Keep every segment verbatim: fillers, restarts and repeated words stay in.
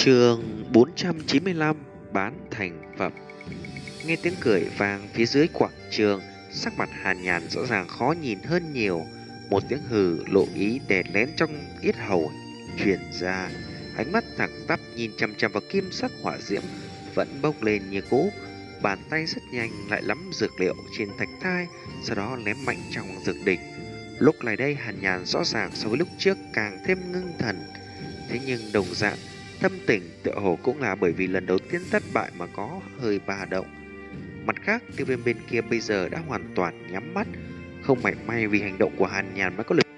Chương bốn trăm chín mươi lăm bán thành phẩm. Nghe tiếng cười vang phía dưới quảng trường, sắc mặt Hàn Nhàn rõ ràng khó nhìn hơn nhiều. Một tiếng hừ lộ ý đè lén trong yết hầu truyền ra, ánh mắt thẳng tắp nhìn chằm chằm vào kim sắc hỏa diễm vẫn bốc lên như cũ. Bàn tay rất nhanh lại lắm dược liệu trên thạch thai, sau đó ném mạnh trong dược đỉnh. Lúc này đây Hàn Nhàn rõ ràng so với lúc trước càng thêm ngưng thần. Thế nhưng đồng dạng tâm tình tựa hồ cũng là bởi vì lần đầu tiên thất bại mà có hơi ba động. Mặt khác, tiêu viêm bên kia bây giờ đã hoàn toàn nhắm mắt, không mảy may vì hành động của Hàn Nhàn mới có lực.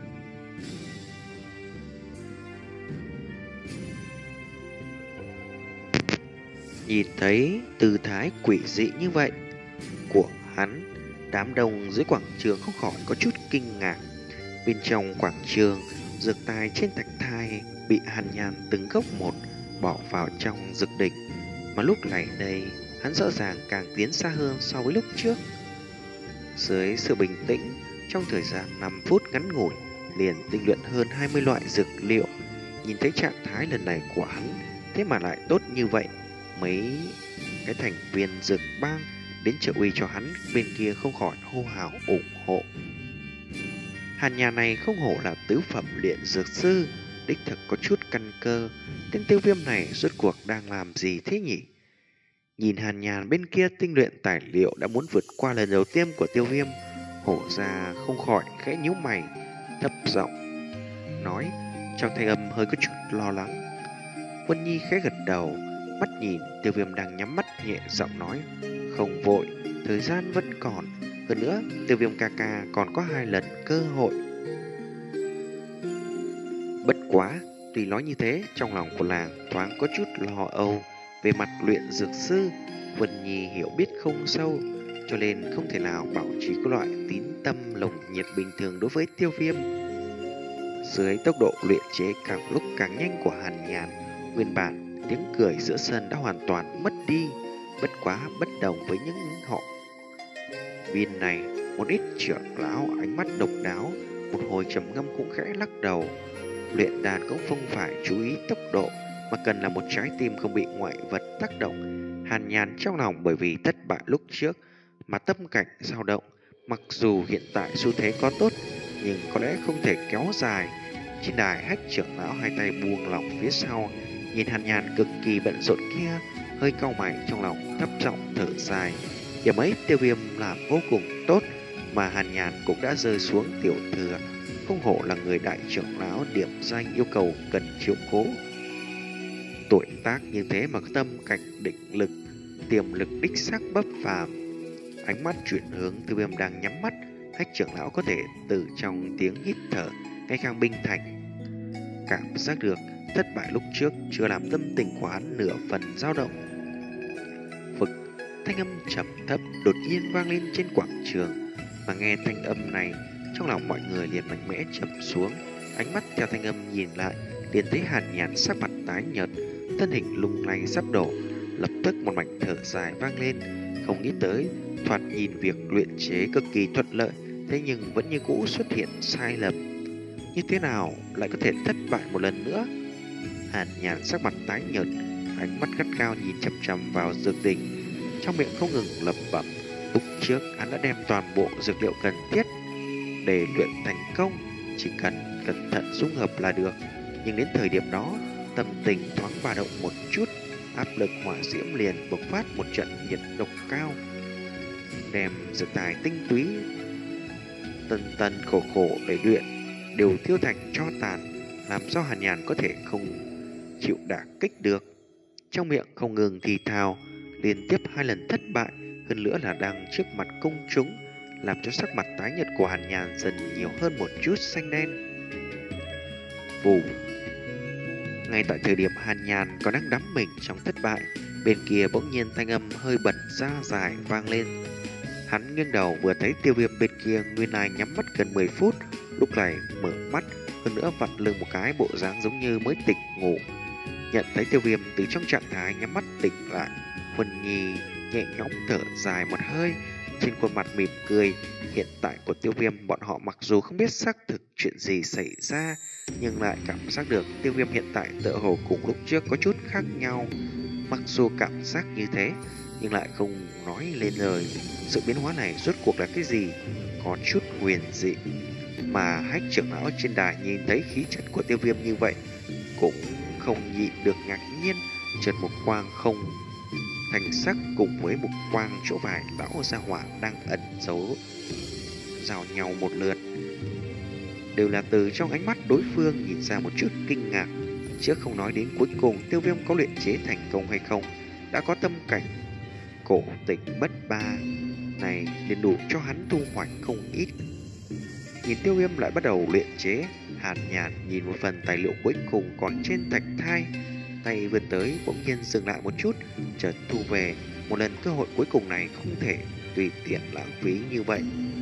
Nhìn thấy tư thái quỷ dị như vậy của hắn, đám đông dưới quảng trường không khỏi có chút kinh ngạc. Bên trong quảng trường, dược tài trên thạch thai bị Hàn Nhàn từng gốc một bỏ vào trong dược đỉnh, mà lúc này đây hắn rõ ràng càng tiến xa hơn so với lúc trước. Dưới sự bình tĩnh, trong thời gian năm phút ngắn ngủi liền tinh luyện hơn hai mươi loại dược liệu. Nhìn thấy trạng thái lần này của hắn thế mà lại tốt như vậy, mấy cái thành viên dược bang đến trợ uy cho hắn bên kia không khỏi hô hào ủng hộ. Hàn nhà này không hổ là tứ phẩm luyện dược sư, đích thực có chút căn cơ. Tên tiêu viêm này rốt cuộc đang làm gì thế nhỉ? Nhìn Hàn Nhàn bên kia tinh luyện tài liệu đã muốn vượt qua lần đầu tiên của tiêu viêm, hổ ra không khỏi khẽ nhíu mày, thấp giọng nói, trong thanh âm hơi có chút lo lắng. Vân Nhi khẽ gật đầu, mắt nhìn tiêu viêm đang nhắm mắt, nhẹ giọng nói, không vội, thời gian vẫn còn. Hơn nữa, tiêu viêm ca ca còn có hai lần cơ hội. Bất quá, tuy nói như thế, trong lòng của làng thoáng có chút lo âu. Về mặt luyện dược sư, Vân Nhi hiểu biết không sâu, cho nên không thể nào bảo trì có loại tín tâm lồng nhiệt bình thường đối với tiêu viêm. Dưới tốc độ luyện chế càng lúc càng nhanh của Hàn Nhàn, nguyên bản tiếng cười giữa sân đã hoàn toàn mất đi. Bất quá bất đồng với những họ viên này, một ít trưởng lão ánh mắt độc đáo, một hồi trầm ngâm cũng khẽ lắc đầu. Luyện đàn cũng không phải chú ý tốc độ, mà cần là một trái tim không bị ngoại vật tác động. Hàn Nhàn trong lòng bởi vì thất bại lúc trước mà tâm cảnh dao động. Mặc dù hiện tại xu thế có tốt, nhưng có lẽ không thể kéo dài. Trên đài Hách trưởng lão hai tay buông lỏng phía sau, nhìn Hàn Nhàn cực kỳ bận rộn kia, hơi cau mày trong lòng, thấp giọng thở dài. Điểm ấy tiêu viêm làm vô cùng tốt, mà Hàn Nhàn cũng đã rơi xuống tiểu thừa. Không hổ là người đại trưởng lão điểm danh yêu cầu cần chiếu cố. Tuổi tác như thế mà tâm cảnh định lực, tiềm lực đích xác bất phàm. Ánh mắt chuyển hướng, tiêu viêm đang nhắm mắt, Hách trưởng lão có thể từ trong tiếng hít thở ngày càng bình thành. Cảm giác được thất bại lúc trước chưa làm tâm tình của hắn nửa phần dao động. Vực, thanh âm trầm thấp đột nhiên vang lên trên quảng trường, mà nghe thanh âm này, trong lòng mọi người liền mạnh mẽ trầm xuống. Ánh mắt theo thanh âm nhìn lại, liền thấy Hàn Nhàn sắc mặt tái nhợt, thân hình lung lay sắp đổ. Lập tức một mảnh thở dài vang lên. Không nghĩ tới, thoạt nhìn việc luyện chế cực kỳ thuận lợi, thế nhưng vẫn như cũ xuất hiện sai lầm. Như thế nào lại có thể thất bại một lần nữa? Hàn Nhàn sắc mặt tái nhợt, ánh mắt gắt gao nhìn chằm chằm vào dược đỉnh, trong miệng không ngừng lẩm bẩm. Lúc trước hắn đã đem toàn bộ dược liệu cần thiết để luyện thành công, chỉ cần cẩn thận dung hợp là được. Nhưng đến thời điểm đó, tâm tình thoáng ba động một chút, áp lực hỏa diễm liền bộc phát một trận nhiệt độc cao, đem dược tài tinh túy tần tần khổ khổ để luyện đều tiêu thành tro tàn, làm sao Hàn Nhàn có thể không chịu đả kích được. Trong miệng không ngừng thì thào, liên tiếp hai lần thất bại, hơn nữa là đang trước mặt công chúng, làm cho sắc mặt tái nhợt của Hàn Nhàn dần nhiều hơn một chút xanh đen. Vù. Ngay tại thời điểm Hàn Nhàn còn đang đắm mình trong thất bại, bên kia bỗng nhiên thanh âm hơi bật ra dài vang lên. Hắn nghiêng đầu vừa thấy tiêu viêm bên kia nguyên lai nhắm mắt gần mười phút, lúc này mở mắt, hơn nữa vặn lưng một cái bộ dáng giống như mới tỉnh ngủ. Nhận thấy tiêu viêm từ trong trạng thái nhắm mắt tỉnh lại, Huân Nhi nhẹ nhõm thở dài một hơi, trên khuôn mặt mỉm cười. Hiện tại của tiêu viêm bọn họ mặc dù không biết xác thực chuyện gì xảy ra, nhưng lại cảm giác được Tiêu Viêm hiện tại tựa hồ cùng lúc trước có chút khác nhau. Mặc dù cảm giác như thế, nhưng lại không nói lên lời. Sự biến hóa này rốt cuộc là cái gì? Có chút huyền dị. Mà Hách trưởng lão trên đài nhìn thấy khí chất của Tiêu Viêm như vậy, cũng không nhịn được ngạc nhiên. Chợt một quang không thành sắc cùng với một quang chỗ vài lão gia hỏa đang ẩn giấu giao nhau một lượt, đều là từ trong ánh mắt đối phương nhìn ra một chút kinh ngạc. Chứ không nói đến cuối cùng Tiêu Viêm có luyện chế thành công hay không, đã có tâm cảnh cổ tịch bất ba này liền đủ cho hắn thu hoạch không ít. Nhìn Tiêu Viêm lại bắt đầu luyện chế, Hàn Nhàn nhìn một phần tài liệu cuối cùng còn trên thạch thai, tay vươn tới bỗng nhiên dừng lại một chút, chợt thu về. Một lần cơ hội cuối cùng này không thể tùy tiện lãng phí như vậy.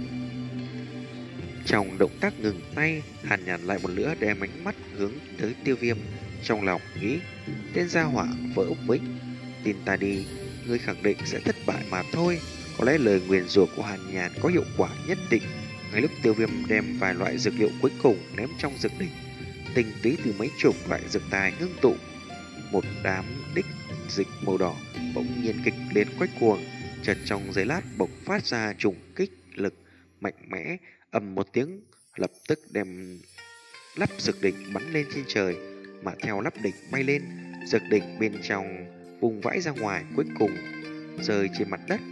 Trong động tác ngừng tay, Hàn Nhàn lại một nữa đem ánh mắt hướng tới Tiêu Viêm, trong lòng nghĩ: tên gia hỏa vỡ vĩnh, tin ta đi, ngươi khẳng định sẽ thất bại mà thôi. Có lẽ lời nguyền rủa của Hàn Nhàn có hiệu quả nhất định. Ngay lúc Tiêu Viêm đem vài loại dược liệu cuối cùng ném trong dược đỉnh, tinh túy từ mấy chục loại dược tài ngưng tụ, một đám đích dịch màu đỏ bỗng nhiên kịch liệt quay cuồng, chợt trong giây lát bộc phát ra trùng kích lực mạnh mẽ, ầm một tiếng, lập tức đem lắp dược đỉnh bắn lên trên trời. Mà theo lắp đỉnh bay lên, dược đỉnh bên trong vùng vãi ra ngoài, cuối cùng rơi trên mặt đất.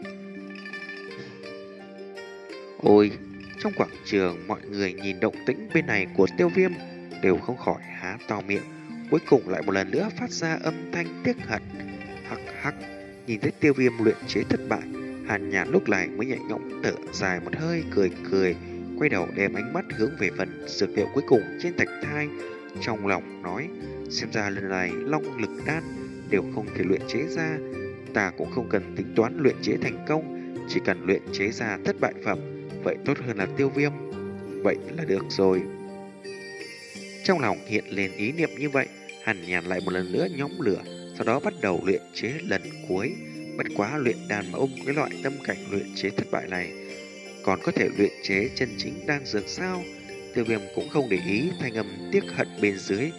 Ôi, trong quảng trường mọi người nhìn động tĩnh bên này của Tiêu Viêm đều không khỏi há to miệng, cuối cùng lại một lần nữa phát ra âm thanh tiếc hận. Hắc hắc, nhìn thấy Tiêu Viêm luyện chế thất bại, Hàn Nhàn lúc này mới nhẹ nhõm thở dài một hơi, cười cười, quay đầu đem ánh mắt hướng về phần dược liệu cuối cùng trên thạch thai, trong lòng nói: xem ra lần này long lực đan đều không thể luyện chế ra, ta cũng không cần tính toán luyện chế thành công, chỉ cần luyện chế ra thất bại phẩm, vậy tốt hơn là Tiêu Viêm, vậy là được rồi. Trong lòng hiện lên ý niệm như vậy, Hàn Nhàn lại một lần nữa nhóm lửa, sau đó bắt đầu luyện chế lần cuối. Bất quá luyện đan mà ôm cái loại tâm cảnh luyện chế thất bại này, còn có thể luyện chế chân chính đan dược sao? Tiêu Viêm cũng không để ý thanh âm tiếc hận bên dưới,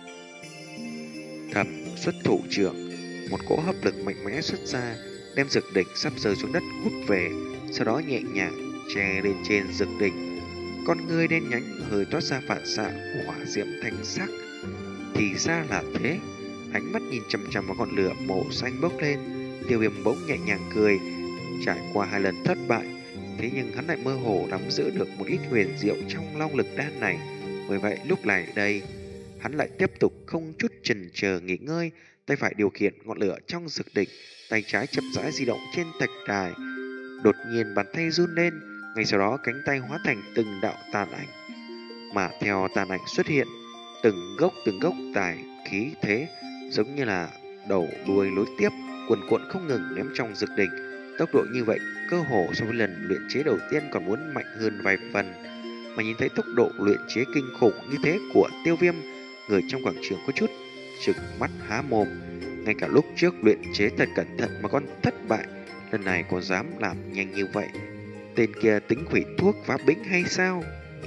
thầm xuất thủ trưởng, một cỗ hấp lực mạnh mẽ xuất ra, đem dược đỉnh sắp rơi xuống đất hút về, sau đó nhẹ nhàng che lên trên dược đỉnh. Con ngươi đen nhánh hơi toát ra phản xạ hỏa diễm thanh sắc. Thì ra là thế. Ánh mắt nhìn chằm chằm vào ngọn lửa màu xanh bốc lên, Tiêu Viêm bỗng nhẹ nhàng cười. Trải qua hai lần thất bại, thế nhưng hắn lại mơ hồ nắm giữ được một ít huyền diệu trong long lực đan này. Bởi vậy lúc này đây, hắn lại tiếp tục không chút chần chờ nghỉ ngơi, tay phải điều khiển ngọn lửa trong dược đỉnh, tay trái chậm rãi di động trên thạch đài. Đột nhiên bàn tay run lên, ngay sau đó cánh tay hóa thành từng đạo tàn ảnh, mà theo tàn ảnh xuất hiện, từng gốc từng gốc tài khí thế giống như là đầu đuôi nối tiếp, cuồn cuộn không ngừng ném trong dược đỉnh. Tốc độ như vậy cơ hồ so với lần luyện chế đầu tiên còn muốn mạnh hơn vài phần. Mà nhìn thấy tốc độ luyện chế kinh khủng như thế của Tiêu Viêm, người trong quảng trường có chút trừng mắt há mồm. Ngay cả lúc trước luyện chế thật cẩn thận mà còn thất bại, lần này còn dám làm nhanh như vậy. Tên kia tính hủy thuốc phá bĩnh hay sao?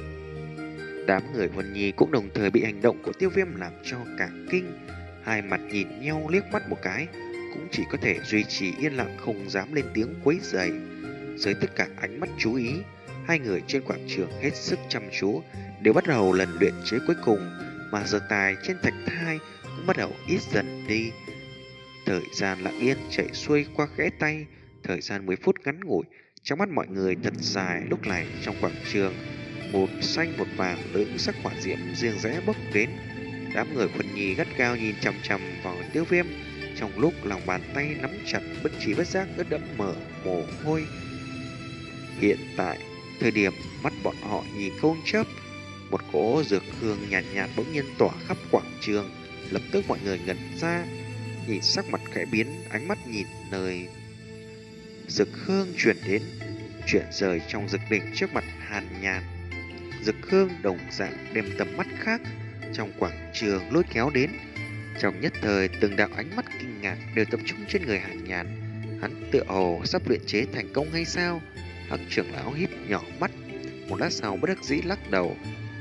Đám người Huân Nhi cũng đồng thời bị hành động của Tiêu Viêm làm cho cả kinh. Hai mặt nhìn nhau liếc mắt một cái, cũng chỉ có thể duy trì yên lặng không dám lên tiếng quấy rầy. Dưới tất cả ánh mắt chú ý, hai người trên quảng trường hết sức chăm chú, đều bắt đầu lần luyện chế cuối cùng, mà dược tài trên thạch thai cũng bắt đầu ít dần đi. Thời gian lặng yên chạy xuôi qua khẽ tay, thời gian mười phút ngắn ngủi, trong mắt mọi người thật dài. Lúc này trong quảng trường, một xanh một vàng lưỡng sắc hỏa diễm riêng rẽ bốc đến. Đám người Huân Nhi gắt gao nhìn chằm chằm vào Tiêu Viêm, trong lúc lòng bàn tay nắm chặt, bất trí bất giác ướt đẫm mờ mồ hôi. Hiện tại, thời điểm mắt bọn họ nhìn không chớp, một cỗ dược hương nhàn nhạt, nhạt bỗng nhiên tỏa khắp quảng trường. Lập tức mọi người ngẩn ra, nhìn sắc mặt khẽ biến, ánh mắt nhìn nơi dược hương chuyển đến, chuyển rời trong dược đỉnh trước mặt Hàn Nhàn. Dược hương đồng dạng đem tầm mắt khác trong quảng trường lôi kéo đến. Trong nhất thời, từng đạo ánh mắt kinh ngạc đều tập trung trên người Hàn Nhàn. Hắn tựa hồ sắp luyện chế thành công hay sao? Hắc trưởng lão híp nhỏ mắt, một lát sau bất đắc dĩ lắc đầu.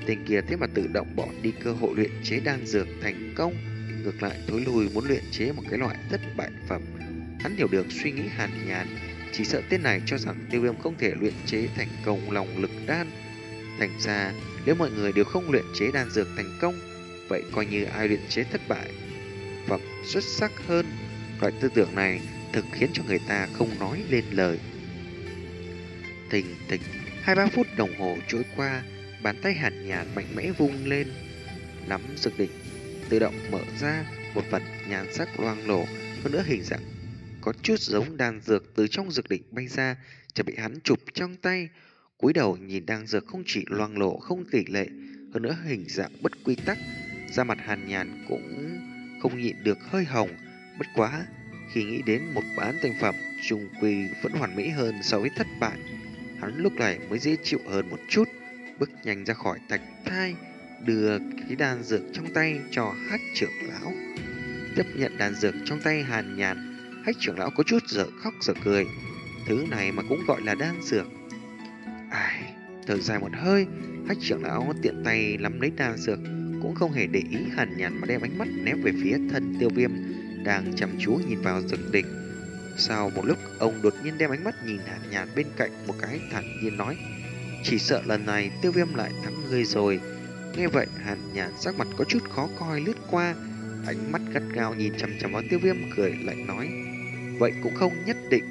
Tên kia thế mà tự động bỏ đi cơ hội luyện chế đan dược thành công, ngược lại thối lui muốn luyện chế một cái loại thất bại phẩm. Hắn hiểu được suy nghĩ Hàn Nhàn, chỉ sợ tên này cho rằng Tiêu Viêm không thể luyện chế thành công lòng lực đan. Thành ra, nếu mọi người đều không luyện chế đan dược thành công, vậy coi như ai luyện chế thất bại phẩm xuất sắc hơn. Loại tư tưởng này thực khiến cho người ta không nói lên lời. Thình thịch, hai ba phút đồng hồ trôi qua, bàn tay Hàn Nhàn mạnh mẽ vung lên, nắm dược đỉnh tự động mở ra, một vật nhan sắc loang lổ, hơn nữa hình dạng có chút giống đan dược từ trong dược đỉnh bay ra,จะbị hắn chụp trong tay. Cúi đầu nhìn đan dược không chỉ loang lổ không tỷ lệ, hơn nữa hình dạng bất quy tắc, da mặt Hàn Nhàn cũng không nhịn được hơi hồng. Bất quá, khi nghĩ đến một bán thành phẩm trung quy vẫn hoàn mỹ hơn so với thất bại, hắn lúc này mới dễ chịu hơn một chút, bước nhanh ra khỏi thạch thai, đưa cái đan dược trong tay cho Hách trưởng lão. Tiếp nhận đan dược trong tay Hàn Nhàn, Hách trưởng lão có chút dở khóc dở cười. Thứ này mà cũng gọi là đan dược. Ai, thở dài một hơi, Hách trưởng lão tiện tay nắm lấy đan dược, cũng không hề để ý Hàn Nhàn mà đem ánh mắt ném về phía thân Tiêu Viêm đang chăm chú nhìn vào dược đỉnh. Sau một lúc, ông đột nhiên đem ánh mắt nhìn Hàn Nhàn bên cạnh một cái, thản nhiên nói: chỉ sợ lần này Tiêu Viêm lại thắng ngươi rồi. Nghe vậy, Hàn Nhàn sắc mặt có chút khó coi lướt qua, ánh mắt gắt gao nhìn chằm chằm vào Tiêu Viêm, cười lạnh nói: vậy cũng không nhất định.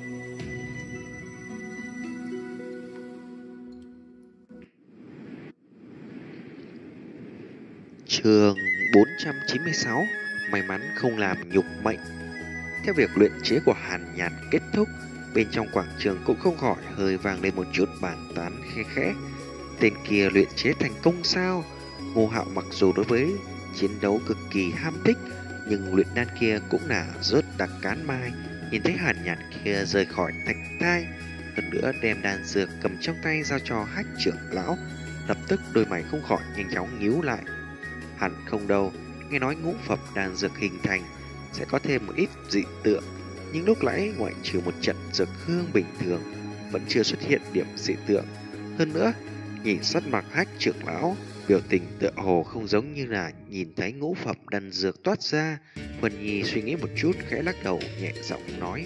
Chương bốn trăm chín mươi sáu, may mắn không làm nhục mệnh. Theo việc luyện chế của Hàn Nhàn kết thúc, bên trong quảng trường cũng không khỏi hơi vang lên một chút bàn tán khe khẽ. Tên kia luyện chế thành công sao? Ngô Hạo mặc dù đối với chiến đấu cực kỳ ham thích, nhưng luyện đan kia cũng là rớt đặc cán mai. Nhìn thấy Hàn Nhàn kia rời khỏi thạch thai, hơn nữa đem đan dược cầm trong tay giao cho Hách trưởng lão, lập tức đôi mày không khỏi nhanh chóng nhíu lại. Hẳn không đâu, nghe nói ngũ phẩm đan dược hình thành sẽ có thêm một ít dị tượng, nhưng lúc nãy ngoại trừ một trận dược hương bình thường, vẫn chưa xuất hiện điểm dị tượng. Hơn nữa, nhìn sắc mặt Hách trưởng lão, biểu tình tựa hồ không giống như là nhìn thấy ngũ phẩm đan dược toát ra. Huân Nhi suy nghĩ một chút, khẽ lắc đầu nhẹ giọng nói.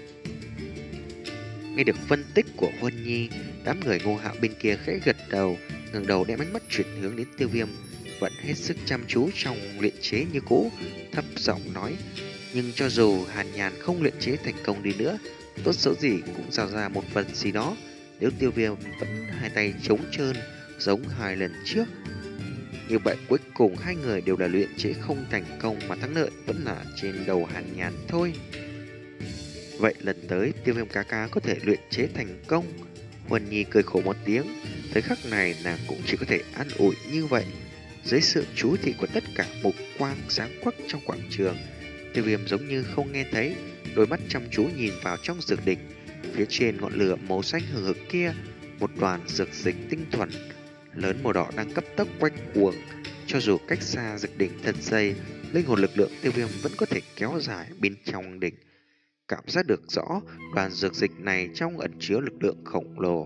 Nghe được phân tích của Huân Nhi, đám người Ngô Hạo bên kia khẽ gật đầu, ngẩng đầu đem ánh mắt chuyển hướng đến Tiêu Viêm, vẫn hết sức chăm chú trong luyện chế như cũ, thấp giọng nói: nhưng cho dù Hàn Nhàn không luyện chế thành công đi nữa, tốt xấu gì cũng giao ra một phần gì đó. Nếu Tiêu Viêm vẫn hai tay trống trơn giống hai lần trước, như vậy cuối cùng hai người đều là luyện chế không thành công, mà thắng lợi vẫn là trên đầu Hàn Nhàn thôi. Vậy lần tới Tiêu Viêm ca ca có thể luyện chế thành công. Huân Nhi cười khổ một tiếng, tới khắc này nàng cũng chỉ có thể an ủi như vậy. Dưới sự chú thị của tất cả mục quang sáng quắc trong quảng trường, Tiêu Viêm giống như không nghe thấy, đôi mắt chăm chú nhìn vào trong dược đỉnh. Phía trên ngọn lửa màu xanh hừng hực kia, một đoàn dược dịch tinh thuần lớn màu đỏ đang cấp tốc quanh cuồng. Cho dù cách xa dược đỉnh thật dày, linh hồn lực lượng Tiêu Viêm vẫn có thể kéo dài bên trong đỉnh, cảm giác được rõ đoàn dược dịch này trong ẩn chứa lực lượng khổng lồ.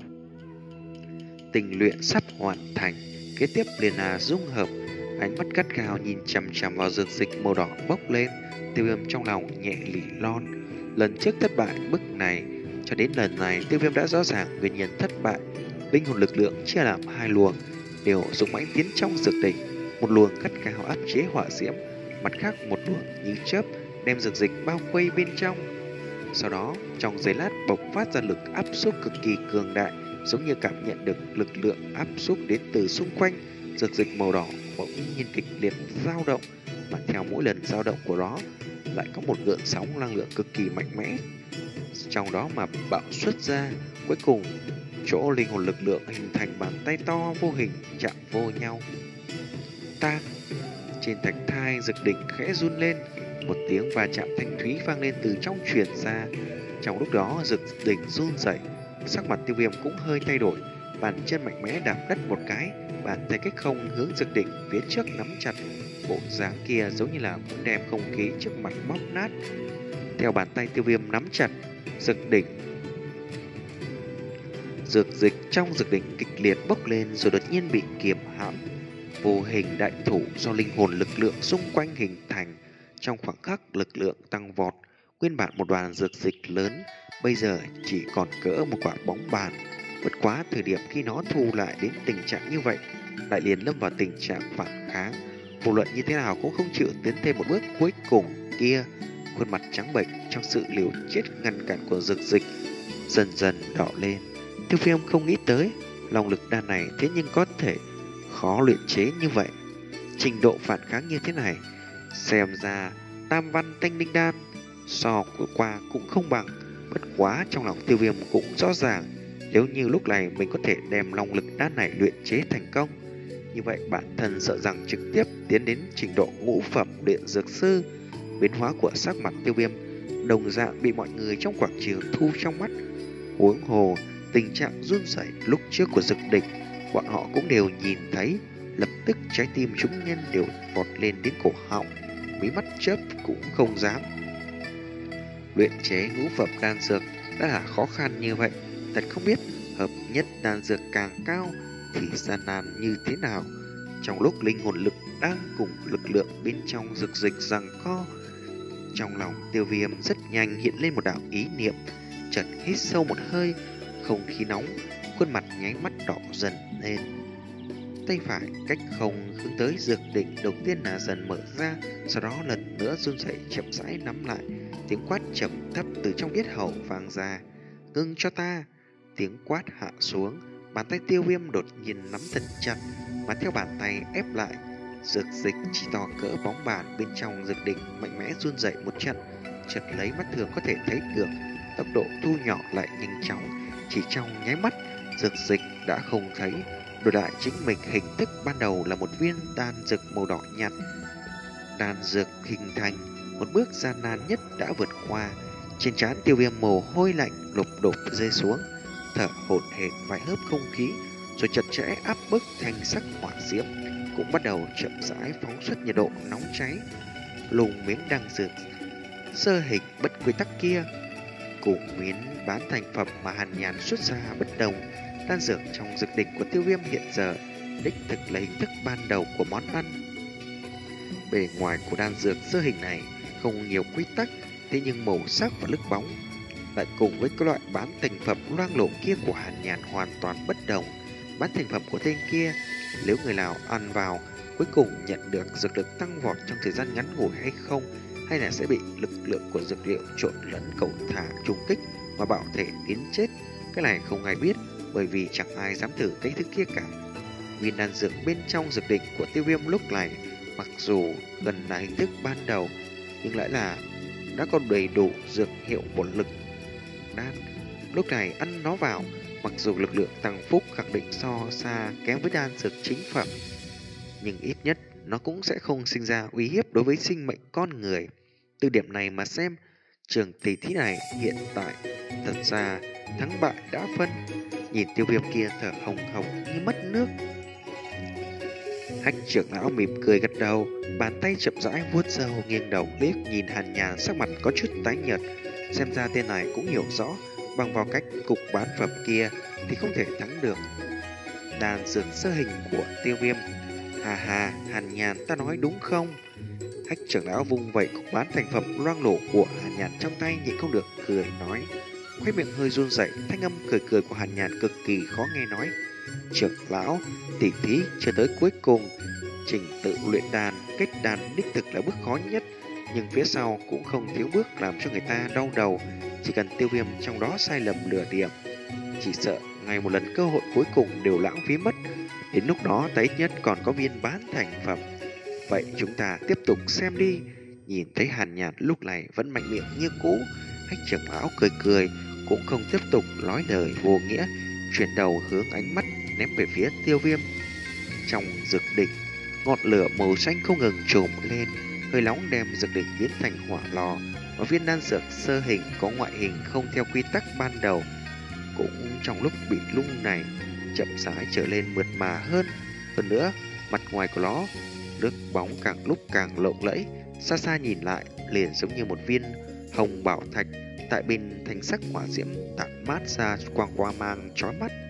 Tình luyện sắp hoàn thành, kế tiếp liền là dung hợp. Ánh mắt gắt gao nhìn chằm chằm vào dược dịch màu đỏ bốc lên, Tiêu Viêm trong lòng nhẹ lỉ lon. Lần trước thất bại bước này, cho đến lần này Tiêu Viêm đã rõ ràng nguyên nhân thất bại. Linh hồn lực lượng chia làm hai luồng, đều dũng mãnh tiến trong dược đỉnh. Một luồng gắt gao áp chế hỏa diễm, mặt khác một luồng như chớp đem dược dịch bao quây bên trong. Sau đó trong giây lát bộc phát ra lực áp xúc cực kỳ cường đại, giống như cảm nhận được lực lượng áp xúc đến từ xung quanh. Dược dịch màu đỏ bỗng nhiên kịch liệt dao động, mà theo mỗi lần dao động của nó lại có một gợn sóng năng lượng cực kỳ mạnh mẽ trong đó mà bạo xuất ra. Cuối cùng chỗ linh hồn lực lượng hình thành bàn tay to vô hình chạm vô nhau. Ta trên thạch thai dược đỉnh khẽ run lên, một tiếng va chạm thanh thúy vang lên từ trong truyền ra. Trong lúc đó dược đỉnh run rẩy, sắc mặt Tiêu Viêm cũng hơi thay đổi, bàn chân mạnh mẽ đạp đất một cái, bàn tay cách không hướng dược đỉnh phía trước nắm chặt. Bộ dáng kia giống như là muốn đem không khí trước mặt bóp nát. Theo bàn tay Tiêu Viêm nắm chặt dược đỉnh, Dược dịch trong dược đỉnh kịch liệt bốc lên rồi đột nhiên bị kiềm hãm. Vô hình đại thủ do linh hồn lực lượng xung quanh hình thành. Trong khoảng khắc lực lượng tăng vọt, nguyên bản một đoàn dược dịch lớn bây giờ chỉ còn cỡ một quả bóng bàn. Bất quá thời điểm khi nó thu lại đến tình trạng như vậy, lại liền lâm vào tình trạng phản kháng. Vô luận như thế nào cũng không chịu tiến thêm một bước cuối cùng kia. Khuôn mặt trắng bệch trong sự liều chết ngăn cản của dược dịch dần dần đỏ lên. Tiêu Viêm không nghĩ tới long lực đan này thế nhưng có thể khó luyện chế như vậy. Trình độ phản kháng như thế này, xem ra tam văn thanh linh đan so của qua cũng không bằng. Bất quá trong lòng Tiêu Viêm cũng rõ ràng, nếu như lúc này mình có thể đem long lực đan này luyện chế thành công, như vậy bản thân sợ rằng trực tiếp tiến đến trình độ ngũ phẩm luyện dược sư. Biến hóa của sắc mặt Tiêu Viêm đồng dạng bị mọi người trong quảng trường thu trong mắt. Huống hồ tình trạng run rẩy lúc trước của dực địch, bọn họ cũng đều nhìn thấy. Lập tức trái tim chúng nhân đều vọt lên đến cổ họng, mí mắt chớp cũng không dám. Luyện chế ngũ phẩm đan dược đã là khó khăn như vậy, thật không biết hợp nhất đan dược càng cao thì gian nan như thế nào. Trong lúc linh hồn lực đang cùng lực lượng bên trong dược dịch giằng co, trong lòng Tiêu Viêm rất nhanh hiện lên một đạo ý niệm. Chợt hít sâu một hơi, không khí nóng, khuôn mặt nháy mắt đỏ dần lên. Tay phải cách không hướng tới dược đỉnh đầu tiên là dần mở ra, sau đó lần nữa run rẩy chậm rãi nắm lại. Tiếng quát trầm thấp từ trong yết hầu vang ra: "Ngưng cho ta!" Tiếng quát hạ xuống, bàn tay Tiêu Viêm đột nhiên nắm thật chặt, mà theo bàn tay ép lại, dược dịch chỉ to cỡ bóng bàn bên trong dược đỉnh mạnh mẽ run rẩy một trận. Chợt lấy mắt thường có thể thấy được, tốc độ thu nhỏ lại nhanh chóng, chỉ trong nháy mắt, dược dịch đã không thấy. Đổi lại chính mình hình thức ban đầu là một viên đan dược màu đỏ nhạt. Đan dược hình thành, một bước gian nan nhất đã vượt qua. Trên trán Tiêu Viêm mồ hôi lạnh lục đục rơi xuống, thở hổn hển vài hớp không khí, rồi chặt chẽ áp bức thanh sắc hỏa diễm cũng bắt đầu chậm rãi phóng xuất nhiệt độ nóng cháy. Lùng miếng đan dược sơ hình bất quy tắc kia cùng miếng bán thành phẩm mà Hàn Nhàn xuất ra bất đồng. Đan dược trong dược đỉnh của Tiêu Viêm hiện giờ đích thực là hình thức ban đầu của món ăn. Bề ngoài của đan dược sơ hình này không nhiều quy tắc, thế nhưng màu sắc và lực bóng lại cùng với cái loại bán thành phẩm loang lổ kia của Hàn Nhàn hoàn toàn bất đồng. Bán thành phẩm của tên kia, nếu người nào ăn vào cuối cùng nhận được dược lực tăng vọt trong thời gian ngắn ngủi hay không, hay là sẽ bị lực lượng của dược liệu trộn lẫn cẩu thả trùng kích mà bạo thể đến chết, cái này không ai biết, bởi vì chẳng ai dám thử cái thứ kia cả. Viên đan dược bên trong dược đỉnh của Tiêu Viêm lúc này mặc dù gần là hình thức ban đầu, nhưng lại là đã có đầy đủ dược hiệu bổn lực đan. Lúc này ăn nó vào, mặc dù lực lượng tăng phúc khẳng định so xa kém với đan dược chính phẩm, nhưng ít nhất nó cũng sẽ không sinh ra uy hiếp đối với sinh mệnh con người. Từ điểm này mà xem, trường tỷ thí này hiện tại thật ra thắng bại đã phân. Nhìn Tiêu Viêm kia thở hồng hộc như mất nước, Hách trưởng lão mỉm cười gật đầu, bàn tay chậm rãi vuốt râu, nghiêng đầu liếc nhìn Hàn Nhàn sắc mặt có chút tái nhợt. Xem ra tên này cũng hiểu rõ, bằng vào cách cục bán phẩm kia thì không thể thắng được đan dược sơ hình của Tiêu Viêm. Hà hà, Hàn Nhàn, ta nói đúng không? Hách trưởng lão vung vậy cục bán thành phẩm loang lổ của Hàn Nhàn trong tay, nhịn không được cười nói, khóe miệng hơi run rẩy. Thanh âm cười cười của Hàn Nhàn cực kỳ khó nghe, nói: trưởng lão, tỉ thí chưa tới cuối cùng, trình tự luyện đan, kết đan đích thực là bước khó nhất, nhưng phía sau cũng không thiếu bước làm cho người ta đau đầu. Chỉ cần Tiêu Viêm trong đó sai lầm nửa điểm, chỉ sợ ngay một lần cơ hội cuối cùng đều lãng phí mất. Đến lúc đó ta ít nhất còn có viên bán thành phẩm. Vậy chúng ta tiếp tục xem đi. Nhìn thấy Hàn Nhàn lúc này vẫn mạnh miệng như cũ, Hách trưởng lão cười cười, cũng không tiếp tục nói lời vô nghĩa, chuyển đầu hướng ánh mắt ném về phía Tiêu Viêm. Trong dược đỉnh, ngọn lửa màu xanh không ngừng trùm lên, hơi nóng đem dược đỉnh biến thành hỏa lò. Và viên đan dược sơ hình có ngoại hình không theo quy tắc ban đầu cũng trong lúc bị lung này chậm rãi trở lên mượt mà hơn. Hơn nữa, mặt ngoài của nó nước bóng càng lúc càng lộng lẫy, xa xa nhìn lại liền giống như một viên hồng bảo thạch, tại bên thanh sắc hỏa diễm tản mát ra quang quang mang chói mắt.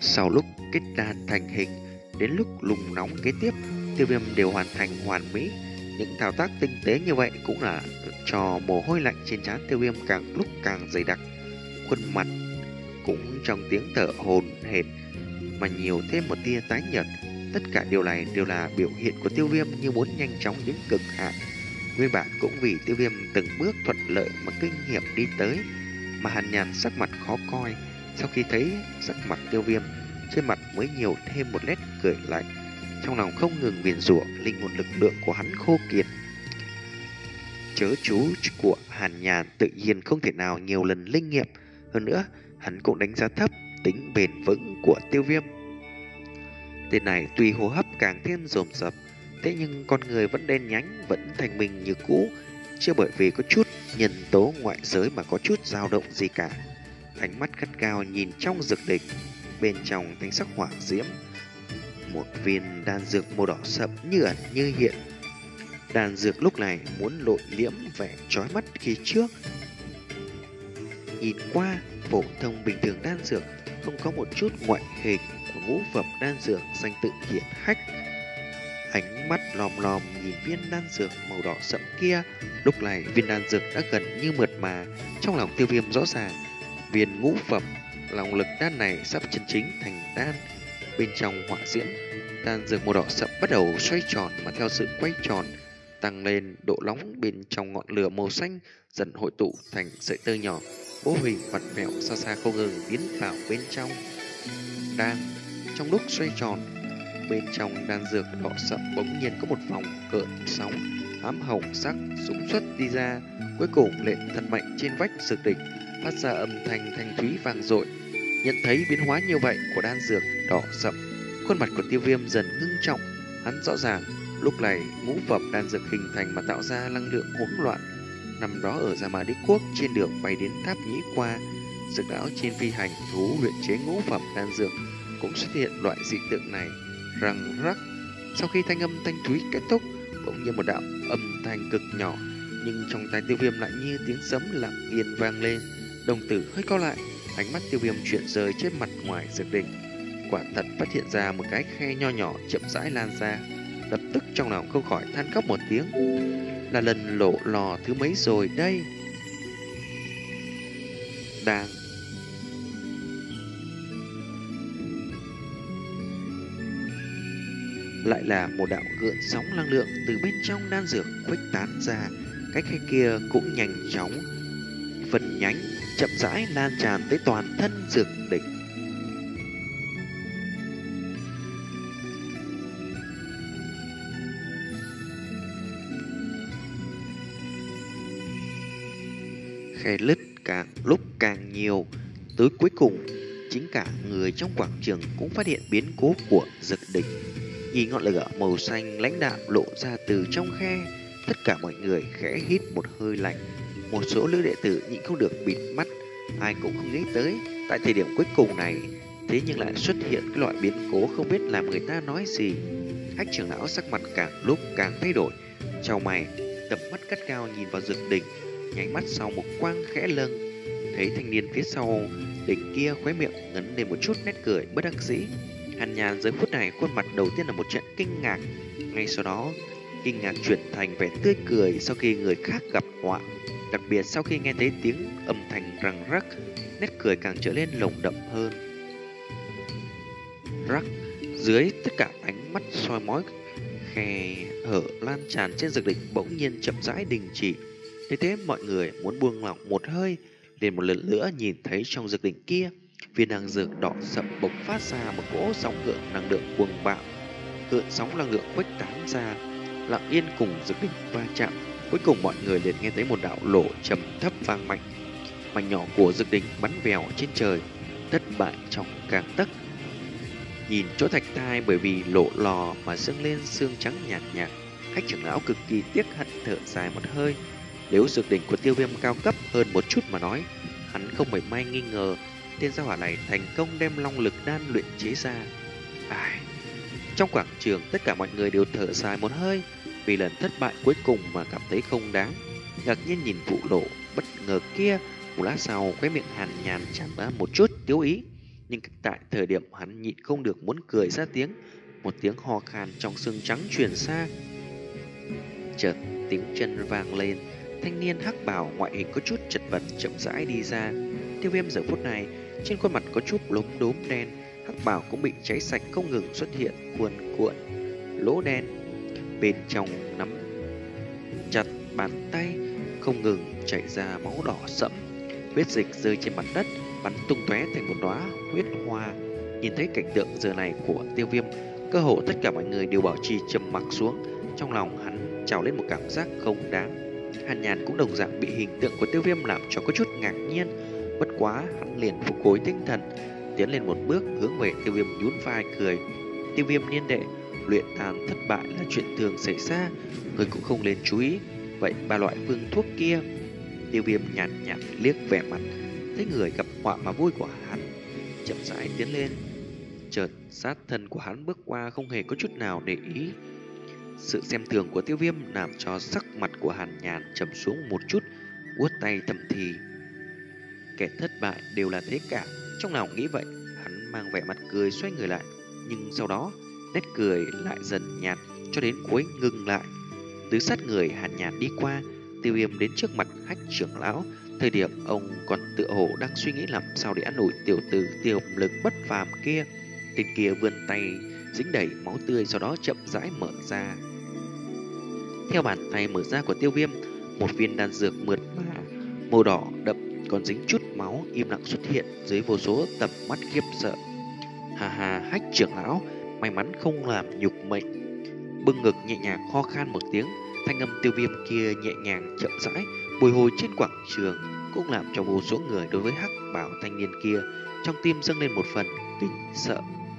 Sau lúc kết đan thành hình, đến lúc lùng nóng kế tiếp, Tiêu Viêm đều hoàn thành hoàn mỹ. Những thao tác tinh tế như vậy cũng là cho mồ hôi lạnh trên trán Tiêu Viêm càng lúc càng dày đặc. Khuôn mặt cũng trong tiếng thở hổn hển mà nhiều thêm một tia tái nhợt. Tất cả điều này đều là biểu hiện của Tiêu Viêm như muốn nhanh chóng đến cực hạn. Nguyên bản cũng vì Tiêu Viêm từng bước thuận lợi mà kinh nghiệm đi tới, mà Hàn Nhàn sắc mặt khó coi. Sau khi thấy sắc mặt Tiêu Viêm, trên mặt mới nhiều thêm một nét cười lạnh, trong lòng không ngừng nguyền rủa linh hồn lực lượng của hắn khô kiệt. Chớ chú của Hàn Nhàn tự nhiên không thể nào nhiều lần linh nghiệm, hơn nữa hắn cũng đánh giá thấp tính bền vững của Tiêu Viêm. Tên này tuy hô hấp càng thêm dồn dập, thế nhưng con người vẫn đen nhánh, vẫn thanh minh như cũ, chưa bởi vì có chút nhân tố ngoại giới mà có chút dao động gì cả. Ánh mắt gắt gao nhìn trong dược địch, bên trong thanh sắc hỏa diễm, một viên đan dược màu đỏ sậm như ẩn như hiện. Đan dược lúc này muốn lội liễm vẻ chói mắt khi trước. Nhìn qua, phổ thông bình thường đan dược không có một chút ngoại hình của ngũ phẩm đan dược danh tự hiển hách. Ánh mắt lòm lòm nhìn viên đan dược màu đỏ sậm kia, lúc này viên đan dược đã gần như mượt mà. Trong lòng Tiêu Viêm rõ ràng, viên ngũ phẩm lòng lực đan này sắp chân chính thành đan. Bên trong hỏa diễm, đan dược màu đỏ sậm bắt đầu xoay tròn, mà theo sự quay tròn tăng lên, độ nóng bên trong ngọn lửa màu xanh dần hội tụ thành sợi tơ nhỏ, bố hình vặn vẹo xa xa không ngừng tiến vào bên trong đan. Trong lúc xoay tròn, bên trong đan dược đỏ sậm bỗng nhiên có một vòng cợn sóng ám hồng sắc súng xuất đi ra. Cuối cùng lệnh thần mạnh trên vách dược địch phát ra âm thanh thanh thúy vang dội. Nhận thấy biến hóa như vậy của đan dược đỏ sậm, khuôn mặt của Tiêu Viêm dần ngưng trọng. Hắn rõ ràng lúc này ngũ phẩm đan dược hình thành mà tạo ra năng lượng hỗn loạn. Năm đó ở Gia Ma Đế Quốc, trên đường bay đến tháp Nhĩ Qua, dược lão trên phi hành thú luyện chế ngũ phẩm đan dược cũng xuất hiện loại dị tượng này. Răng rắc, sau khi thanh âm thanh thúy kết thúc, bỗng nhiên một đạo âm thanh cực nhỏ, nhưng trong tai Tiêu Viêm lại như tiếng sấm lặng yên vang lên. Đồng tử hơi co lại, ánh mắt Tiêu Viêm chuyển rời trên mặt ngoài dược đỉnh. Quả thật phát hiện ra một cái khe nho nhỏ chậm rãi lan ra. Lập tức trong lòng không khỏi than khóc một tiếng. Là lần lộ lò thứ mấy rồi đây? Đang lại là một đạo gợn sóng năng lượng từ bên trong đan dược khuếch tán ra. Cái khe kia cũng nhanh chóng phần nhánh, chậm rãi lan tràn tới toàn thân dược đỉnh. Khe lứt càng lúc càng nhiều, tới cuối cùng chính cả người trong quảng trường cũng phát hiện biến cố của dược đỉnh. Nhìn ngọn lửa màu xanh lãnh đạm lộ ra từ trong khe, tất cả mọi người khẽ hít một hơi lạnh. Một số nữ đệ tử nhịn không được bịt mắt. Ai cũng không nghĩ tới tại thời điểm cuối cùng này, thế nhưng lại xuất hiện cái loại biến cố không biết làm người ta nói gì. Hách trưởng lão sắc mặt càng lúc càng thay đổi, chau mày, tầm mắt cắt cao nhìn vào dược đỉnh, nháy mắt sau một quang khẽ lâng, thấy thanh niên phía sau đỉnh kia khóe miệng ngấn lên một chút nét cười bất đắc dĩ. Hàn Nhàn giờ phút này khuôn mặt đầu tiên là một trận kinh ngạc, ngay sau đó kinh ngạc chuyển thành vẻ tươi cười sau khi người khác gặp họa. Đặc biệt sau khi nghe thấy tiếng âm thanh răng rắc, nét cười càng trở nên lồng đậm hơn. Rắc, dưới tất cả ánh mắt soi mói, khe hở lan tràn trên dược đỉnh bỗng nhiên chậm rãi đình chỉ. Thế thế mọi người muốn buông lỏng một hơi, liền một lần nữa nhìn thấy trong dược đỉnh kia, viên đan dược đỏ sậm bộc phát ra một cỗ sóng gợn năng lượng cuồng bạo. Gợn sóng năng lượng khuếch tán ra, lặng yên cùng dược đỉnh va chạm. Cuối cùng mọi người liền nghe thấy một đạo lỗ trầm thấp vang mạnh. Mảnh nhỏ của dược đỉnh bắn vèo trên trời, thất bại trong gang tấc. Nhìn chỗ thạch thai bởi vì lộ lò mà dâng lên xương trắng nhạt nhạt, Hách trưởng lão cực kỳ tiếc hận thở dài một hơi. Nếu dược đỉnh của Tiêu Viêm cao cấp hơn một chút mà nói, hắn không mảy may nghi ngờ tên gia hỏa này thành công đem long lực đan luyện chế ra. Ai... Trong quảng trường tất cả mọi người đều thở dài một hơi, vì lần thất bại cuối cùng mà cảm thấy không đáng. Ngạc nhiên nhìn vụ lộ bất ngờ kia, một lát sau khóe miệng Hàn Nhàn tràn ra một chút tiếu ý. Nhưng tại thời điểm hắn nhịn không được muốn cười ra tiếng, một tiếng ho khan trong xương trắng truyền xa. Chợt tiếng chân vang lên, thanh niên hắc bào ngoại hình có chút chật vật chậm rãi đi ra. Tiêu Viêm giờ phút này trên khuôn mặt có chút lốm đốm đen, hắc bào cũng bị cháy sạch không ngừng xuất hiện cuồn cuộn lỗ đen. Bên trong nắm chặt bàn tay không ngừng chảy ra máu đỏ sẫm, huyết dịch rơi trên mặt đất bắn tung tóe thành một đóa huyết hoa. Nhìn thấy cảnh tượng giờ này của Tiêu Viêm, cơ hồ tất cả mọi người đều bảo trì trầm mặc xuống. Trong lòng hắn trào lên một cảm giác không đáng. Hàn Nhàn cũng đồng dạng bị hình tượng của Tiêu Viêm làm cho có chút ngạc nhiên. Bất quá hắn liền phục hồi tinh thần, tiến lên một bước hướng về Tiêu Viêm nhún vai cười. Tiêu Viêm niên đệ, luyện đan thất bại là chuyện thường xảy ra, người cũng không nên chú ý. Vậy ba loại phương thuốc kia? Tiêu Viêm nhàn nhạt liếc vẻ mặt, thấy người gặp họa mà vui của hắn, chậm rãi tiến lên. Chợt sát thân của hắn bước qua không hề có chút nào để ý. Sự xem thường của Tiêu Viêm làm cho sắc mặt của Hàn Nhàn trầm xuống một chút, vuốt tay thầm thì. Kẻ thất bại đều là thế cả. Trong lòng nghĩ vậy, hắn mang vẻ mặt cười xoay người lại, nhưng sau đó nét cười lại dần nhạt cho đến cuối ngừng lại. Từ sát người Hàn Nhàn đi qua, Tiêu Viêm đến trước mặt Hách trưởng lão. Thời điểm ông còn tựa hồ đang suy nghĩ làm sao để ăn ủi tiểu tử tiềm lực bất phàm kia, tên kia vươn tay dính đầy máu tươi, sau đó chậm rãi mở ra. Theo bàn tay mở ra của Tiêu Viêm, một viên đan dược mượt mà màu đỏ đậm còn dính chút máu im lặng xuất hiện dưới vô số tầm mắt khiếp sợ. Hà hà, Hách trưởng lão, may mắn không làm nhục mệnh. Bưng ngực nhẹ nhàng ho khan một tiếng, thanh âm Tiêu Viêm kia nhẹ nhàng chậm rãi bồi hồi trên quảng trường, cũng làm cho vô số người đối với hắc bảo thanh niên kia trong tim dâng lên một phần kinh sợ.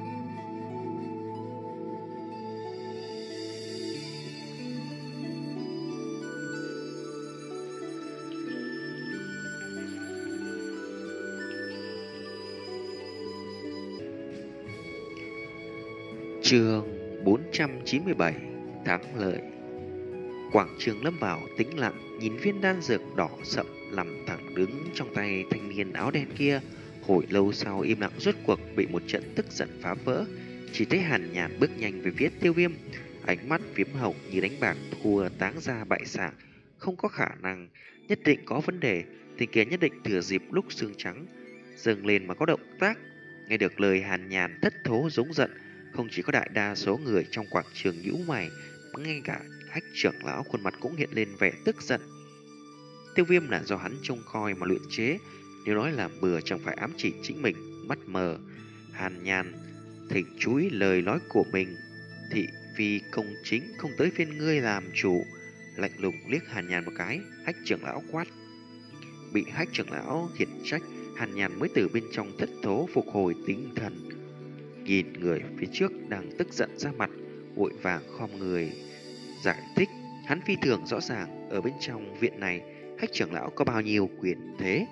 Chương bốn trăm chín mươi bảy, thắng lợi. Quảng trường lâm vào tĩnh lặng, nhìn viên đan dược đỏ sậm nằm thẳng đứng trong tay thanh niên áo đen kia. Hồi lâu sau im lặng rốt cuộc bị một trận tức giận phá vỡ. Chỉ thấy Hàn Nhàn bước nhanh về phía Tiêu Viêm, ánh mắt phiếm hồng như đánh bạc thua táng ra bại sạng. Không có khả năng, nhất định có vấn đề. Tên kia nhất định thừa dịp lúc xương trắng dâng lên mà có động tác. Nghe được lời Hàn Nhàn thất thố giống giận, không chỉ có đại đa số người trong quảng trường nhíu mày, mà ngay cả Hách trưởng lão khuôn mặt cũng hiện lên vẻ tức giận. Tiêu Viêm là do hắn trông coi mà luyện chế, nếu nói là bừa chẳng phải ám chỉ chính mình mắt mờ. Hàn Nhàn thỉnh chú ý lời nói của mình, thị vì công chính không tới phiên ngươi làm chủ. Lạnh lùng liếc Hàn Nhàn một cái, Hách trưởng lão quát. Bị Hách trưởng lão khiển trách, Hàn Nhàn mới từ bên trong thất thố phục hồi tinh thần. Nhìn người phía trước đang tức giận ra mặt, vội vàng khom người giải thích. Hắn phi thường rõ ràng ở bên trong viện này Hách trưởng lão có bao nhiêu quyền thế.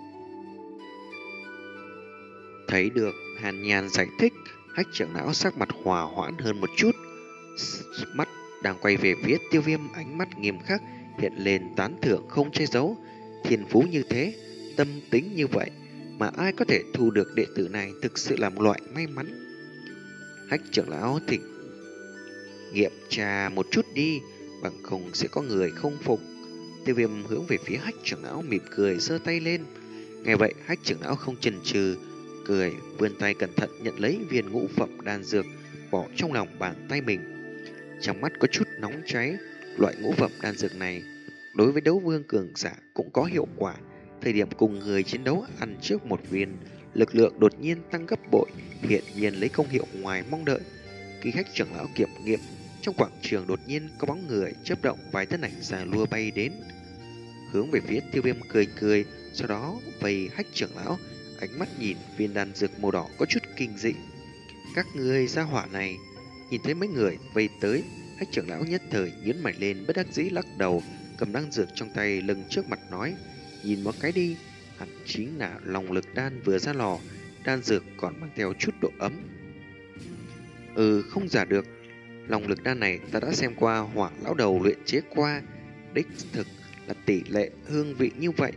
Thấy được Hàn Nhàn giải thích, Hách trưởng lão sắc mặt hòa hoãn hơn một chút, mắt đang quay về phía Tiêu Viêm, ánh mắt nghiêm khắc hiện lên tán thưởng không che giấu. Thiên phú như thế, tâm tính như vậy, mà ai có thể thu được đệ tử này thực sự là một loại may mắn. Hách trưởng lão thỉnh nghiệm trà một chút đi, bằng không sẽ có người không phục. Tiêu Viêm hướng về phía Hách trưởng lão mỉm cười giơ tay lên. Nghe vậy Hách trưởng lão không chần chừ, cười vươn tay cẩn thận nhận lấy viên ngũ phẩm đan dược bỏ trong lòng bàn tay mình. Trong mắt có chút nóng cháy, loại ngũ phẩm đan dược này đối với đấu vương cường giả cũng có hiệu quả. Thời điểm cùng người chiến đấu ăn trước một viên, lực lượng đột nhiên tăng gấp bội, hiện nhiên lấy công hiệu ngoài mong đợi. Khi Hách trưởng lão kiểm nghiệm, trong quảng trường đột nhiên có bóng người chớp động, vài thân ảnh già lua bay đến, hướng về phía Tiêu Viêm cười cười, sau đó vây Hách trưởng lão, ánh mắt nhìn viên đan dược màu đỏ có chút kinh dị. Các ngươi gia hỏa này. Nhìn thấy mấy người vây tới, Hách trưởng lão nhất thời nhướng mày lên, bất đắc dĩ lắc đầu, cầm đan dược trong tay lưng trước mặt nói: nhìn một cái đi, hẳn chính là lòng lực đan vừa ra lò, đan dược còn mang theo chút độ ấm. Ừ, không giả được, lòng lực đan này ta đã xem qua Hỏa lão đầu luyện chế qua, đích thực là tỷ lệ hương vị như vậy.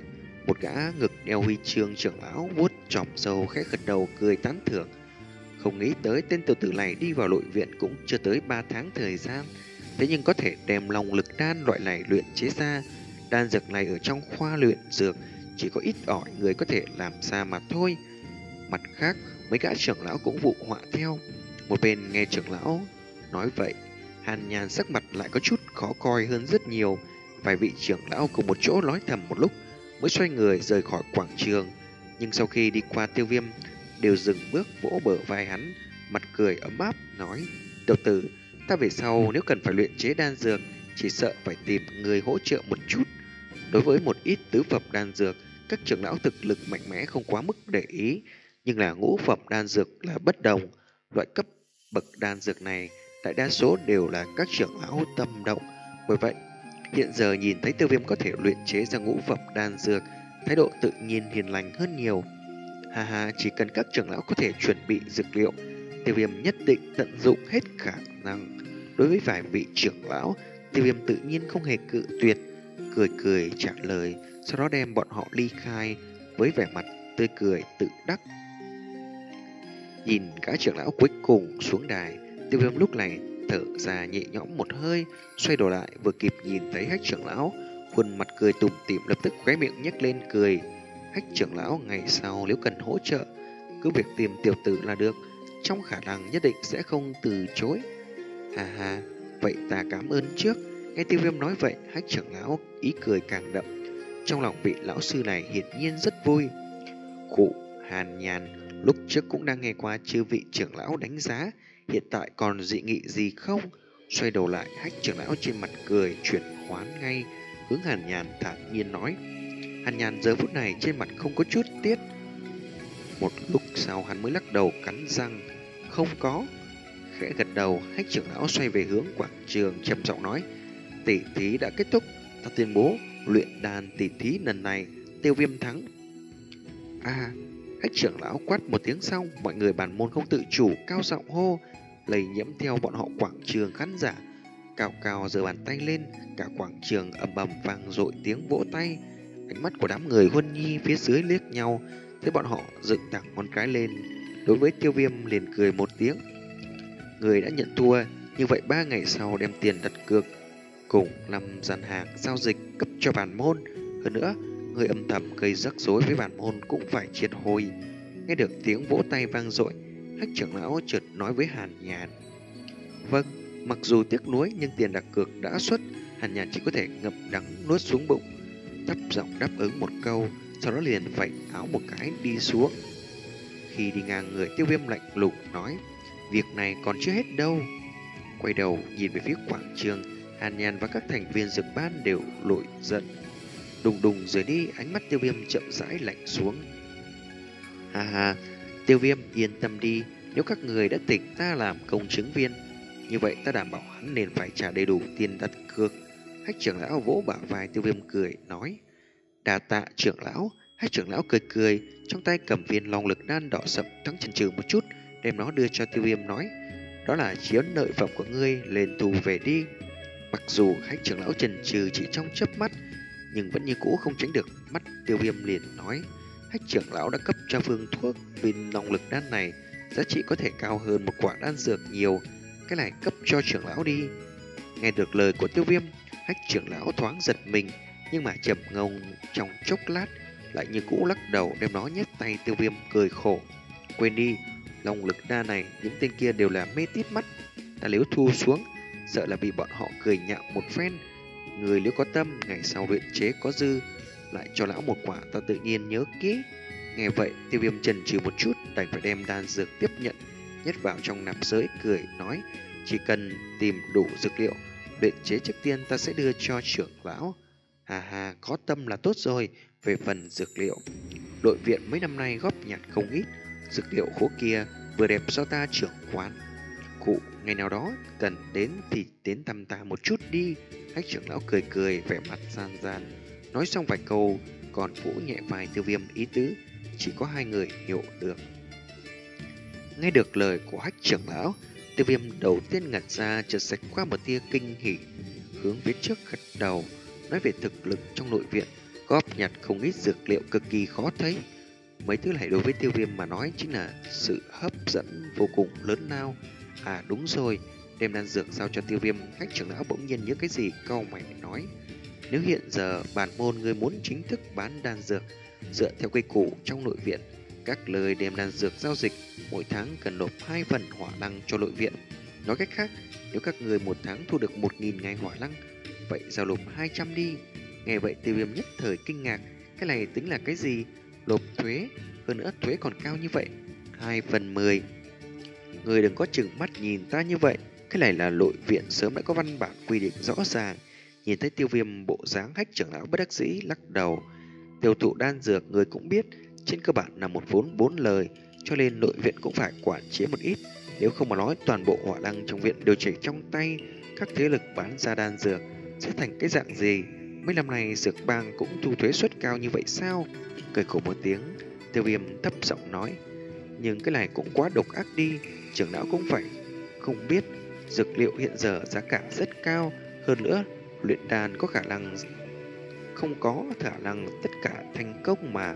Một gã ngực đeo huy chương trưởng lão vuốt chòm râu khẽ gật đầu cười tán thưởng. Không nghĩ tới tên tiểu tử này đi vào nội viện cũng chưa tới ba tháng thời gian, thế nhưng có thể đem long lực đan loại này luyện chế ra. Đan dược này ở trong khoa luyện dược chỉ có ít ỏi người có thể làm ra mà thôi. Mặt khác, mấy gã trưởng lão cũng vụ họa theo. Một bên nghe trưởng lão nói vậy, Hàn Nhàn sắc mặt lại có chút khó coi hơn rất nhiều. Vài vị trưởng lão cùng một chỗ nói thầm một lúc mới xoay người rời khỏi quảng trường. Nhưng sau khi đi qua Tiêu Viêm, đều dừng bước vỗ bờ vai hắn, mặt cười ấm áp nói: "Tiểu tử, ta về sau nếu cần phải luyện chế đan dược, chỉ sợ phải tìm người hỗ trợ một chút." Đối với một ít tứ phẩm đan dược, các trưởng lão thực lực mạnh mẽ không quá mức để ý, nhưng là ngũ phẩm đan dược là bất đồng. Loại cấp bậc đan dược này đại đa số đều là các trưởng lão tâm động. Bởi vậy, hiện giờ nhìn thấy Tiêu Viêm có thể luyện chế ra ngũ phẩm đan dược, thái độ tự nhiên hiền lành hơn nhiều. Hà hà, chỉ cần các trưởng lão có thể chuẩn bị dược liệu, Tiêu Viêm nhất định tận dụng hết khả năng. Đối với vài vị trưởng lão, Tiêu Viêm tự nhiên không hề cự tuyệt, cười cười trả lời, sau đó đem bọn họ ly khai với vẻ mặt tươi cười tự đắc. Nhìn cả trưởng lão cuối cùng xuống đài, Tiêu Viêm lúc này thở ra nhẹ nhõm một hơi, xoay đầu lại vừa kịp nhìn thấy Hách trưởng lão, khuôn mặt cười tủm tỉm, lập tức khóe miệng nhếch lên cười. Hách trưởng lão ngày sau nếu cần hỗ trợ, cứ việc tìm tiểu tử là được, trong khả năng nhất định sẽ không từ chối. Ha ha, vậy ta cảm ơn trước. Nghe Tiêu Viêm nói vậy, Hách trưởng lão ý cười càng đậm. Trong lòng vị lão sư này hiển nhiên rất vui. Khụ, Hàn Nhàn lúc trước cũng đang nghe qua chư vị trưởng lão đánh giá, hiện tại còn dị nghị gì không? Xoay đầu lại, Hách trưởng lão trên mặt cười chuyển khoán ngay, hướng Hàn Nhàn thản nhiên nói. Hàn Nhàn giờ phút này trên mặt không có chút tiếc. Một lúc sau hắn mới lắc đầu cắn răng, không có. Khẽ gật đầu, Hách trưởng lão xoay về hướng quảng trường trầm giọng nói: tỷ thí đã kết thúc, ta tuyên bố luyện đan tỷ thí lần này Tiêu Viêm thắng. À, Hách trưởng lão quát một tiếng xong, mọi người bản môn không tự chủ cao giọng hô, lây nhiễm theo bọn họ quảng trường khán giả. Cao cao giơ bàn tay lên, cả quảng trường ầm ầm vang dội tiếng vỗ tay. Ánh mắt của đám người Huân Nhi phía dưới liếc nhau, thấy bọn họ dựng thẳng ngón cái lên. Đối với Tiêu Viêm liền cười một tiếng. Người đã nhận thua, như vậy ba ngày sau đem tiền đặt cược cùng năm gian hàng giao dịch cấp cho bản môn. Hơn nữa, người âm thầm gây rắc rối với bản môn cũng phải triệt hồi. Nghe được tiếng vỗ tay vang dội, Hách trưởng lão chợt nói với Hàn Nhàn: vâng, mặc dù tiếc nuối nhưng tiền đặt cược đã xuất. Hàn Nhàn chỉ có thể ngậm đắng nuốt xuống bụng, thấp giọng đáp ứng một câu, sau đó liền vạch áo một cái đi xuống. Khi đi ngang người, Tiêu Viêm lạnh lùng nói: việc này còn chưa hết đâu. Quay đầu nhìn về phía quảng trường, Hàn Nhàn và các thành viên dược ban đều nổi giận. Đùng đùng rời đi, ánh mắt Tiêu Viêm chậm rãi lạnh xuống. Ha ha, Tiêu Viêm yên tâm đi, nếu các người đã tỉnh ta làm công chứng viên, như vậy ta đảm bảo hắn nên phải trả đầy đủ tiền đặt cược. Hách trưởng lão vỗ bả vai Tiêu Viêm cười nói: đà tạ trưởng lão. Hách trưởng lão cười cười, trong tay cầm viên long lực đan đỏ sậm, thoáng chần chừ một chút, đem nó đưa cho Tiêu Viêm nói: đó là chiếu nợ phẩm của ngươi, lên tù về đi. Mặc dù Hách trưởng lão chần chừ chỉ trong chớp mắt, nhưng vẫn như cũ không tránh được mắt Tiêu Viêm liền nói: Hách trưởng lão đã cấp cho phương thuốc viên long lực đan này, giá trị có thể cao hơn một quả đan dược nhiều, cái này cấp cho trưởng lão đi. Nghe được lời của Tiêu Viêm, Hách trưởng lão thoáng giật mình, nhưng mà trầm ngông trong chốc lát lại như cũ lắc đầu đem nó nhét tay Tiêu Viêm cười khổ: quên đi, long lực đan này những tên kia đều là mê tít mắt, ta nếu thu xuống sợ là bị bọn họ cười nhạo một phen. Người nếu có tâm, ngày sau luyện chế có dư lại cho lão một quả, ta tự nhiên nhớ kỹ. Nghe vậy, Tiêu Viêm chần chừ một chút, đành phải đem đan dược tiếp nhận, nhét vào trong nạp giới, cười nói: chỉ cần tìm đủ dược liệu luyện chế trước tiên, ta sẽ đưa cho trưởng lão. Hà hà, có tâm là tốt rồi. Về phần dược liệu, đội viện mấy năm nay góp nhặt không ít, dược liệu khố kia vừa đẹp do ta trưởng quán. Cụ, ngày nào đó cần đến thì đến thăm ta một chút đi. Hách trưởng lão cười cười, vẻ mặt gian gian. Nói xong vài câu, còn vỗ nhẹ vai Tiêu Viêm, ý tứ chỉ có hai người hiểu được. Nghe được lời của Hách trưởng lão, Tiêu Viêm đầu tiên ngẩn ra, chợt xẹt qua một tia kinh hỉ, hướng phía trước gật đầu, nói về thực lực trong nội viện góp nhặt không ít dược liệu cực kỳ khó thấy. Mấy thứ này đối với Tiêu Viêm mà nói chính là sự hấp dẫn vô cùng lớn lao. À đúng rồi, đem đan dược giao cho Tiêu Viêm, Hách trưởng lão bỗng nhiên nhớ cái gì cau mày nói: nếu hiện giờ bản môn người muốn chính thức bán đan dược dựa theo quy củ trong nội viện, các lời đem đan dược giao dịch mỗi tháng cần nộp hai phần hỏa lăng cho nội viện. Nói cách khác, nếu các người một tháng thu được một nghìn ngày hỏa lăng, vậy giao nộp hai trăm đi. Nghe vậy Tiêu Viêm nhất thời kinh ngạc, cái này tính là cái gì? Nộp thuế, hơn nữa thuế còn cao như vậy, hai phần mười. Người đừng có chừng mắt nhìn ta như vậy, cái này là nội viện sớm đã có văn bản quy định rõ ràng. Nhìn thấy Tiêu Viêm bộ dáng, Hách trưởng lão bất đắc dĩ lắc đầu. Tiêu thụ đan dược người cũng biết, trên cơ bản là một vốn bốn lời, cho nên nội viện cũng phải quản chế một ít. Nếu không mà nói toàn bộ hỏa lăng trong viện đều chỉ trong tay các thế lực bán ra đan dược, sẽ thành cái dạng gì? Mấy năm nay dược bang cũng thu thuế suất cao như vậy sao? Cười khổ một tiếng, Tiêu Viêm thấp giọng nói: nhưng cái này cũng quá độc ác đi, trưởng lão cũng phải không biết dược liệu hiện giờ giá cả rất cao, hơn nữa luyện đan có khả năng không có khả năng tất cả thành công mà.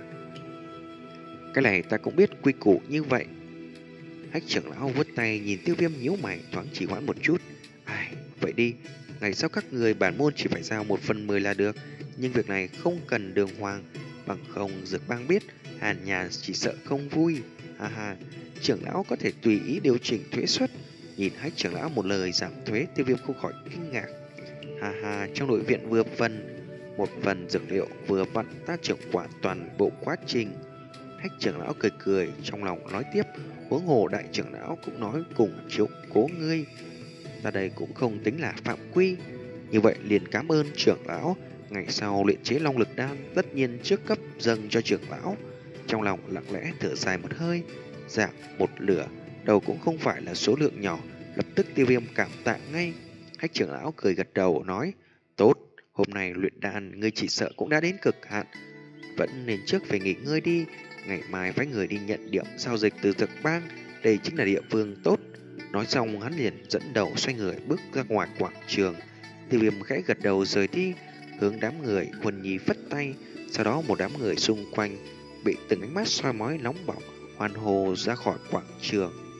Cái này ta cũng biết quy củ như vậy. Hách trưởng lão vuốt tay nhìn Tiêu Viêm nhíu mày, thoáng trì hoãn một chút. Ai, vậy đi, ngày sau các người bản môn chỉ phải giao một phần mười là được, nhưng việc này không cần đường hoàng, bằng không dược bang biết, Hàn Nhàn chỉ sợ không vui. Ha ha, trưởng lão có thể tùy ý điều chỉnh thuế suất. Nhìn Hách trưởng lão một lời giảm thuế, Tiêu Viêm không khỏi kinh ngạc. Ha ha, trong nội viện vừa phần một phần dược liệu vừa vặn ta trưởng quản toàn bộ quá trình. Hách trưởng lão cười cười, trong lòng nói tiếp: huống hồ đại trưởng lão cũng nói cùng chiếu cố ngươi, ta đây cũng không tính là phạm quy. Như vậy liền cảm ơn trưởng lão, ngày sau luyện chế long lực đan tất nhiên trước cấp dâng cho trưởng lão. Trong lòng lặng lẽ thở dài một hơi, giảm một lửa đầu cũng không phải là số lượng nhỏ. Lập tức Tiêu Viêm cảm tạ ngay. Hách trưởng lão cười gật đầu nói: tốt, hôm nay luyện đan ngươi chỉ sợ cũng đã đến cực hạn, vẫn nên trước về nghỉ ngơi đi. Ngày mai phái người đi nhận điểm giao dịch từ dược bang, đây chính là địa phương tốt. Nói xong hắn liền dẫn đầu xoay người bước ra ngoài quảng trường. Tiêu Viêm khẽ gật đầu rời đi, hướng đám người Huân Nhi phất tay. Sau đó một đám người xung quanh bị từng ánh mắt soi mói nóng bỏng hoan hô ra khỏi quảng trường.